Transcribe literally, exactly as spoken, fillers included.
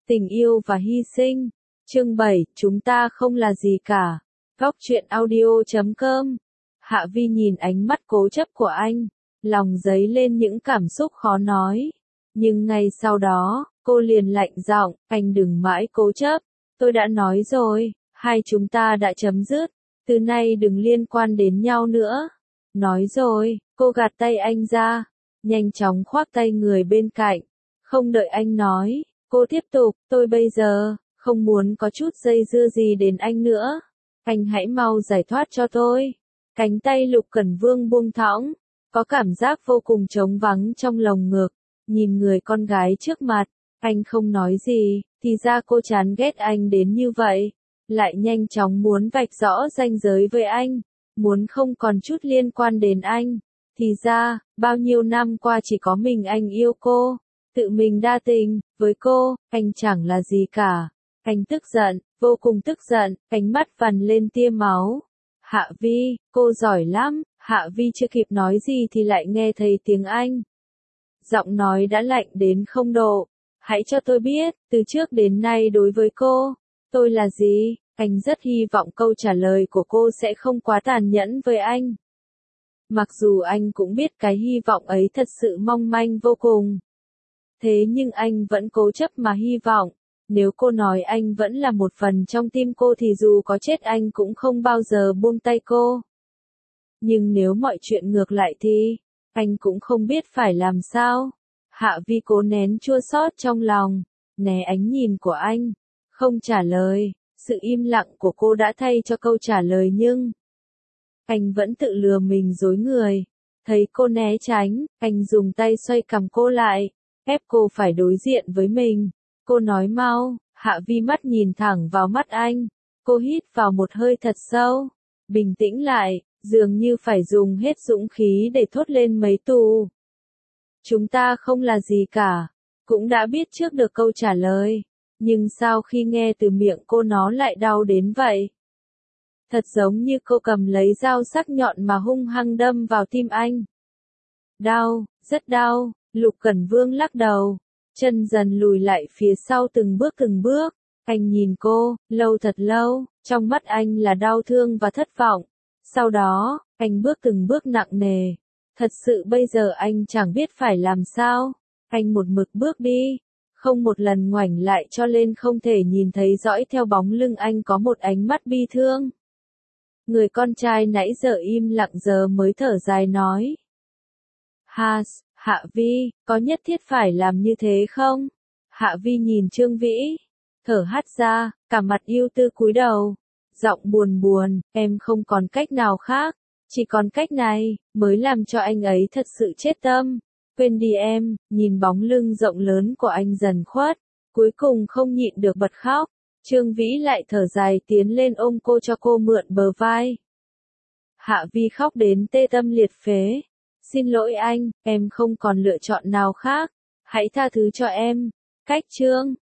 Tình yêu và hy sinh. Chương bảy, chúng ta không là gì cả. Góc truyện audio chấm com. Hạ Vi nhìn ánh mắt cố chấp của anh, lòng dấy lên những cảm xúc khó nói. Nhưng ngay sau đó, cô liền lạnh giọng, anh đừng mãi cố chấp. Tôi đã nói rồi, hai chúng ta đã chấm dứt. Từ nay đừng liên quan đến nhau nữa. Nói rồi, cô gạt tay anh ra, nhanh chóng khoác tay người bên cạnh. Không đợi anh nói, cô tiếp tục, tôi bây giờ, không muốn có chút dây dưa gì đến anh nữa. Anh hãy mau giải thoát cho tôi. Cánh tay Lục Cẩn Vương buông thõng, có cảm giác vô cùng trống vắng trong lồng ngực. Nhìn người con gái trước mặt, anh không nói gì, thì ra cô chán ghét anh đến như vậy. Lại nhanh chóng muốn vạch rõ ranh giới với anh, muốn không còn chút liên quan đến anh. Thì ra, bao nhiêu năm qua chỉ có mình anh yêu cô, tự mình đa tình, với cô, anh chẳng là gì cả. Anh tức giận, vô cùng tức giận, ánh mắt vằn lên tia máu. Hạ Vi, cô giỏi lắm. Hạ Vi chưa kịp nói gì thì lại nghe thấy tiếng anh. Giọng nói đã lạnh đến không độ. Hãy cho tôi biết, từ trước đến nay đối với cô, tôi là gì? Anh rất hy vọng câu trả lời của cô sẽ không quá tàn nhẫn với anh. Mặc dù anh cũng biết cái hy vọng ấy thật sự mong manh vô cùng. Thế nhưng anh vẫn cố chấp mà hy vọng. Nếu cô nói anh vẫn là một phần trong tim cô thì dù có chết anh cũng không bao giờ buông tay cô. Nhưng nếu mọi chuyện ngược lại thì, anh cũng không biết phải làm sao. Hạ Vi cố nén chua xót trong lòng, né ánh nhìn của anh, không trả lời. Sự im lặng của cô đã thay cho câu trả lời nhưng anh vẫn tự lừa mình dối người. Thấy cô né tránh, anh dùng tay xoay cằm cô lại, ép cô phải đối diện với mình. Cô nói mau. Hạ Vi mắt nhìn thẳng vào mắt anh. Cô hít vào một hơi thật sâu, bình tĩnh lại, dường như phải dùng hết dũng khí để thốt lên mấy từ. Chúng ta không là gì cả. Cũng đã biết trước được câu trả lời. Nhưng sao khi nghe từ miệng cô nó lại đau đến vậy? Thật giống như cô cầm lấy dao sắc nhọn mà hung hăng đâm vào tim anh. Đau, rất đau. Lục Cẩn Vương lắc đầu, chân dần lùi lại phía sau từng bước từng bước. Anh nhìn cô, lâu thật lâu, trong mắt anh là đau thương và thất vọng. Sau đó, anh bước từng bước nặng nề. Thật sự bây giờ anh chẳng biết phải làm sao. Anh một mực bước đi, không một lần ngoảnh lại cho nên không thể nhìn thấy dõi theo bóng lưng anh có một ánh mắt bi thương. Người con trai nãy giờ im lặng giờ mới thở dài nói. Has, Hạ Vi, có nhất thiết phải làm như thế không? Hạ Vi nhìn Trương Vĩ, thở hắt ra, cả mặt yêu tư cúi đầu. Giọng buồn buồn, em không còn cách nào khác, chỉ còn cách này, mới làm cho anh ấy thật sự chết tâm. Quên đi em. Nhìn bóng lưng rộng lớn của anh dần khuất, cuối cùng không nhịn được bật khóc. Trương Vĩ lại thở dài tiến lên ôm cô cho cô mượn bờ vai. Hạ Vi khóc đến tê tâm liệt phế. Xin lỗi anh, em không còn lựa chọn nào khác. Hãy tha thứ cho em. Cách chương